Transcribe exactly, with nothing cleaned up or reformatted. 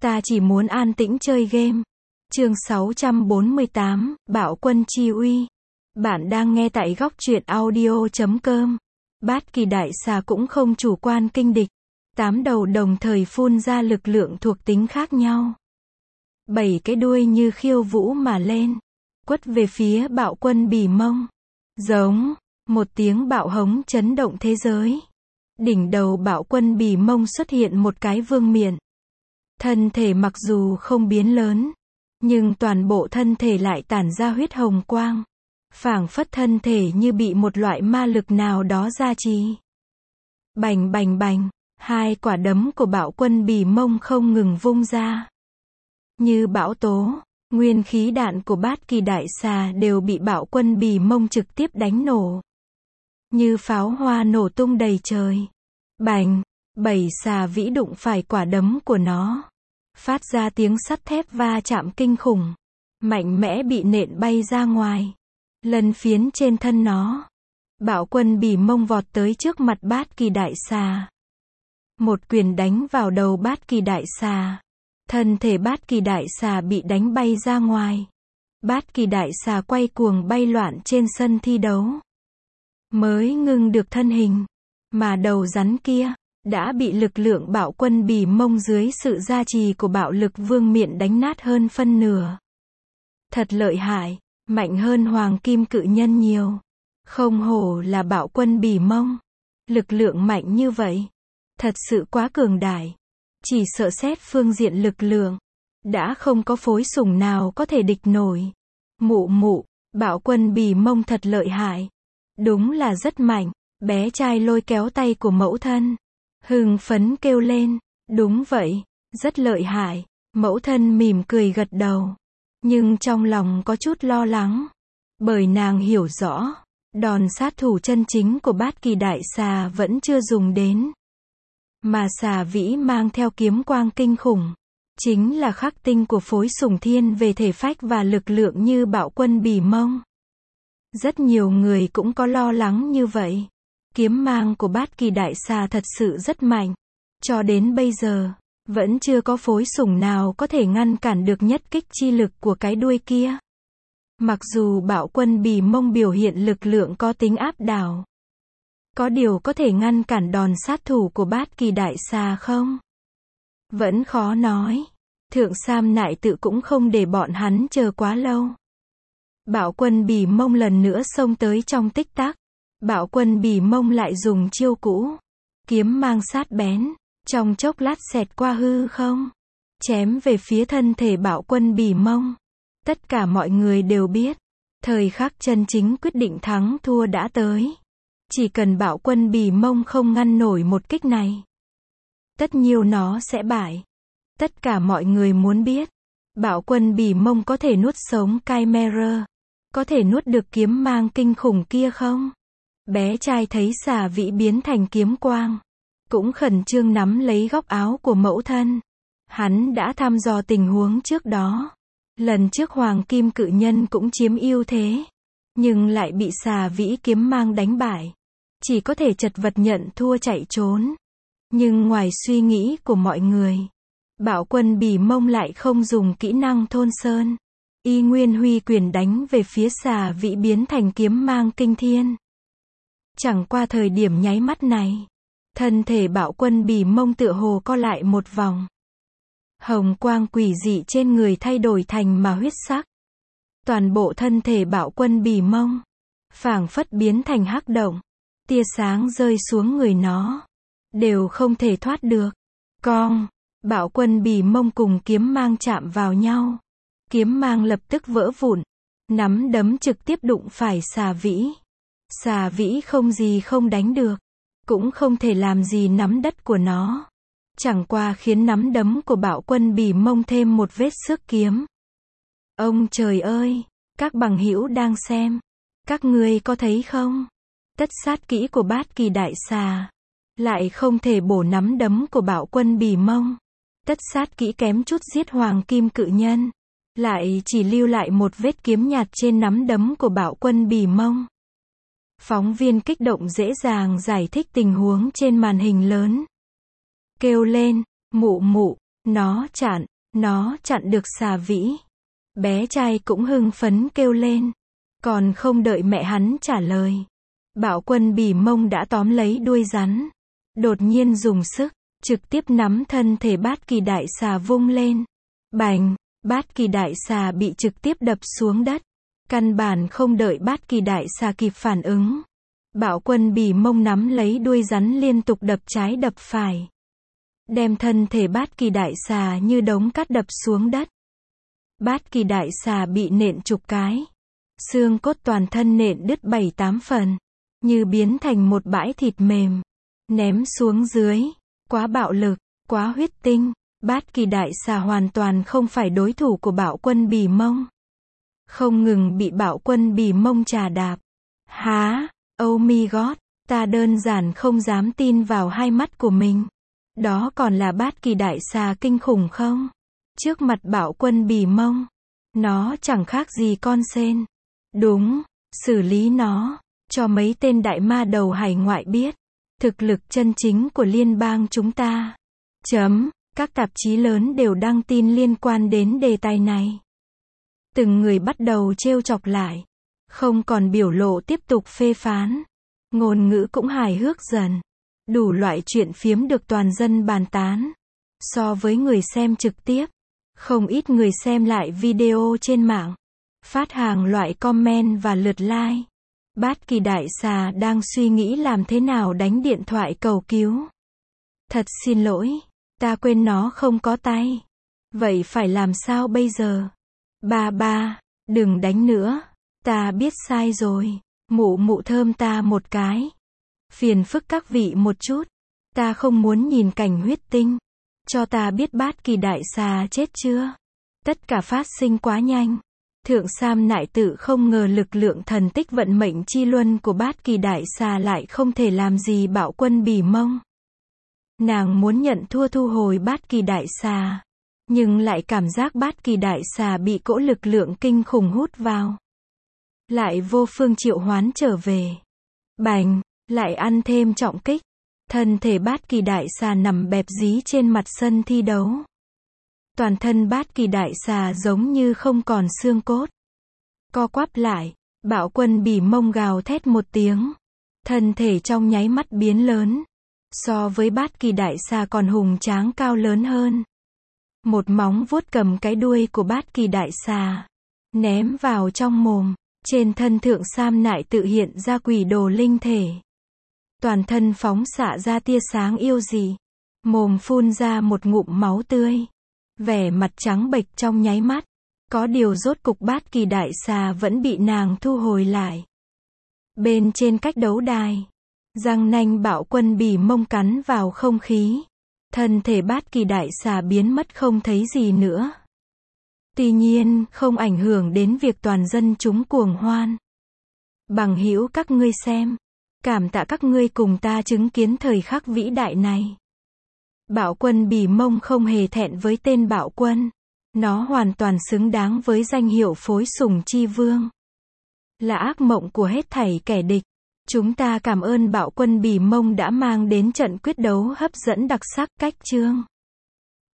Ta chỉ muốn an tĩnh chơi game. Chương sáu trăm bốn mươi tám, Bạo quân chi uy. Bạn đang nghe tại góc truyện audio chấm com. Bát kỳ đại xà cũng không chủ quan kinh địch. Tám đầu đồng thời phun ra lực lượng thuộc tính khác nhau. Bảy cái đuôi như khiêu vũ mà lên. Quất về phía bạo quân bỉ mông. Giống. Một tiếng bạo hống chấn động thế giới. Đỉnh đầu bạo quân bỉ mông xuất hiện một cái vương miện. Thân thể mặc dù không biến lớn, nhưng toàn bộ thân thể lại tản ra huyết hồng quang. Phảng phất thân thể như bị một loại ma lực nào đó gia trì. Bành bành bành, hai quả đấm của bạo quân bỉ mông không ngừng vung ra. Như bão tố, nguyên khí đạn của bát kỳ đại xà đều bị bạo quân bỉ mông trực tiếp đánh nổ. Như pháo hoa nổ tung đầy trời. Bành, bảy xà vĩ đụng phải quả đấm của nó. Phát ra tiếng sắt thép va chạm kinh khủng. Mạnh mẽ bị nện bay ra ngoài. Lân phiến trên thân nó. Bạo quân bỉ mông vọt tới trước mặt bát kỳ đại xà. Một quyền đánh vào đầu bát kỳ đại xà. Thân thể bát kỳ đại xà bị đánh bay ra ngoài. Bát kỳ đại xà quay cuồng bay loạn trên sân thi đấu. Mới ngưng được thân hình. Mà đầu rắn kia đã bị lực lượng bạo quân bỉ mông dưới sự gia trì của bạo lực vương miện đánh nát hơn phân nửa. Thật lợi hại, mạnh hơn hoàng kim cự nhân nhiều. Không hổ là bạo quân bỉ mông. Lực lượng mạnh như vậy. Thật sự quá cường đại. Chỉ sợ xét phương diện lực lượng. Đã không có phối sủng nào có thể địch nổi. Mụ mụ, bạo quân bỉ mông thật lợi hại. Đúng là rất mạnh. Bé trai lôi kéo tay của mẫu thân. Hưng phấn kêu lên. Đúng vậy, rất lợi hại. Mẫu thân mỉm cười gật đầu. Nhưng trong lòng có chút lo lắng. Bởi nàng hiểu rõ. Đòn sát thủ chân chính của bát kỳ đại xà vẫn chưa dùng đến. Mà xà vĩ mang theo kiếm quang kinh khủng. Chính là khắc tinh của phối sủng thiên về thể phách và lực lượng như bạo quân bỉ mông. Rất nhiều người cũng có lo lắng như vậy. Kiếm mang của bát kỳ đại xà thật sự rất mạnh. Cho đến bây giờ, vẫn chưa có phối sủng nào có thể ngăn cản được nhất kích chi lực của cái đuôi kia. Mặc dù bạo quân bỉ mông biểu hiện lực lượng có tính áp đảo. Có điều có thể ngăn cản đòn sát thủ của bát kỳ đại xà không? Vẫn khó nói. Thượng Sam Nại Tự cũng không để bọn hắn chờ quá lâu. Bạo quân bỉ mông lần nữa xông tới trong tích tắc. Bạo quân bỉ mông lại dùng chiêu cũ. Kiếm mang sát bén. Trong chốc lát xẹt qua hư không. Chém về phía thân thể bạo quân bỉ mông. Tất cả mọi người đều biết. Thời khắc chân chính quyết định thắng thua đã tới. Chỉ cần bạo quân bỉ mông không ngăn nổi một kích này. Tất nhiêu nó sẽ bại. Tất cả mọi người muốn biết. Bạo quân bỉ mông có thể nuốt sống Chimera. Có thể nuốt được kiếm mang kinh khủng kia không? Bé trai thấy xà vĩ biến thành kiếm quang. Cũng khẩn trương nắm lấy góc áo của mẫu thân. Hắn đã thăm dò tình huống trước đó. Lần trước hoàng kim cự nhân cũng chiếm ưu thế. Nhưng lại bị xà vĩ kiếm mang đánh bại. Chỉ có thể chật vật nhận thua chạy trốn. Nhưng ngoài suy nghĩ của mọi người. Bạo quân bỉ mông lại không dùng kỹ năng thôn sơn. Y nguyên huy quyền đánh về phía xà vĩ biến thành kiếm mang kinh thiên. Chẳng qua thời điểm nháy mắt này. Thân thể bạo quân bỉ mông tựa hồ co lại một vòng. Hồng quang quỷ dị trên người thay đổi thành mà huyết sắc. Toàn bộ thân thể bạo quân bỉ mông. Phảng phất biến thành hắc động. Tia sáng rơi xuống người nó. Đều không thể thoát được. Cong. Bạo quân bỉ mông cùng kiếm mang chạm vào nhau. Kiếm mang lập tức vỡ vụn. Nắm đấm trực tiếp đụng phải xà vĩ. Xà vĩ không gì không đánh được. Cũng không thể làm gì nắm đất của nó. Chẳng qua khiến nắm đấm của bạo quân bỉ mông thêm một vết xước kiếm. Ông trời ơi! Các bằng hữu đang xem. Các ngươi có thấy không? Tất sát kỹ của bát kỳ đại xà. Lại không thể bổ nắm đấm của bạo quân bỉ mông. Tất sát kỹ kém chút giết hoàng kim cự nhân. Lại chỉ lưu lại một vết kiếm nhạt trên nắm đấm của bạo quân bỉ mông. Phóng viên kích động dễ dàng giải thích tình huống trên màn hình lớn. Kêu lên, mụ mụ, nó chặn, Nó chặn được xà vĩ. Bé trai cũng hưng phấn kêu lên. Còn không đợi mẹ hắn trả lời. Bạo Quân Bỉ Mông đã tóm lấy đuôi rắn. Đột nhiên dùng sức, trực tiếp nắm thân thể Bát Kỳ Đại Xà vung lên. Bành, Bát Kỳ Đại Xà bị trực tiếp đập xuống đất. Căn bản không đợi Bát Kỳ Đại Xà kịp phản ứng. Bạo Quân Bỉ Mông nắm lấy đuôi rắn liên tục đập trái đập phải. Đem thân thể Bát Kỳ Đại Xà như đống cát đập xuống đất. Bát Kỳ Đại Xà bị nện chục cái. Xương cốt toàn thân nện đứt bảy tám phần. Như biến thành một bãi thịt mềm. Ném xuống dưới. Quá bạo lực, quá huyết tinh. Bát Kỳ Đại Xà hoàn toàn không phải đối thủ của Bạo Quân Bỉ Mông. Không ngừng bị Bạo Quân Bỉ Mông trà đạp. Há, oh my god, ta đơn giản không dám tin vào hai mắt của mình. Đó còn là Bát Kỳ Đại Xà kinh khủng không? Trước mặt Bạo Quân Bỉ Mông, nó chẳng khác gì con sên. Đúng, xử lý nó, cho mấy tên đại ma đầu hải ngoại biết. Thực lực chân chính của liên bang chúng ta. Chấm, các tạp chí lớn đều đăng tin liên quan đến đề tài này. Từng người bắt đầu trêu chọc lại. Không còn biểu lộ tiếp tục phê phán. Ngôn ngữ cũng hài hước dần. Đủ loại chuyện phiếm được toàn dân bàn tán. So với người xem trực tiếp, không ít người xem lại video trên mạng. Phát hàng loại comment và lượt like. Bát Kỳ Đại Xà đang suy nghĩ làm thế nào đánh điện thoại cầu cứu. Thật xin lỗi, ta quên nó không có tay. Vậy phải làm sao bây giờ? Ba ba, đừng đánh nữa. Ta biết sai rồi. Mụ mụ thơm ta một cái. Phiền phức các vị một chút. Ta không muốn nhìn cảnh huyết tinh. Cho ta biết Bát Kỳ Đại Xà chết chưa? Tất cả phát sinh quá nhanh. Thượng Sam Nại Tự không ngờ lực lượng thần tích vận mệnh chi luân của Bát Kỳ Đại Xà lại không thể làm gì Bạo Quân Bỉ Mông. Nàng muốn nhận thua thu hồi Bát Kỳ Đại Xà. Nhưng lại cảm giác Bát Kỳ Đại Xà bị cỗ lực lượng kinh khủng hút vào. Lại vô phương triệu hoán trở về. Bành, lại ăn thêm trọng kích. Thân thể Bát Kỳ Đại Xà nằm bẹp dí trên mặt sân thi đấu. Toàn thân Bát Kỳ Đại Xà giống như không còn xương cốt. Co quắp lại, Bạo Quân Bỉ Mông gào thét một tiếng. Thân thể trong nháy mắt biến lớn. So với Bát Kỳ Đại Xà còn hùng tráng cao lớn hơn. Một móng vuốt cầm cái đuôi của Bát Kỳ Đại Xà. Ném vào trong mồm. Trên thân Thượng Sam Nại Tự hiện ra quỷ đồ linh thể. Toàn thân phóng xạ ra tia sáng yêu dị. Mồm phun ra một ngụm máu tươi. Vẻ mặt trắng bệch trong nháy mắt. Có điều rốt cục Bát Kỳ Đại Xà vẫn bị nàng thu hồi lại. Bên trên cách đấu đài, răng nanh Bạo Quân Bỉ Mông cắn vào không khí. Thân thể Bát Kỳ Đại Xà biến mất không thấy gì nữa. Tuy nhiên, không ảnh hưởng đến việc toàn dân chúng cuồng hoan. Bằng hữu các ngươi xem. Cảm tạ các ngươi cùng ta chứng kiến thời khắc vĩ đại này. Bạo Quân Bỉ Mông không hề thẹn với tên Bạo Quân. Nó hoàn toàn xứng đáng với danh hiệu phối sủng chi vương. Là ác mộng của hết thảy kẻ địch. Chúng ta cảm ơn Bạo Quân Bỉ Mông đã mang đến trận quyết đấu hấp dẫn đặc sắc cách chương.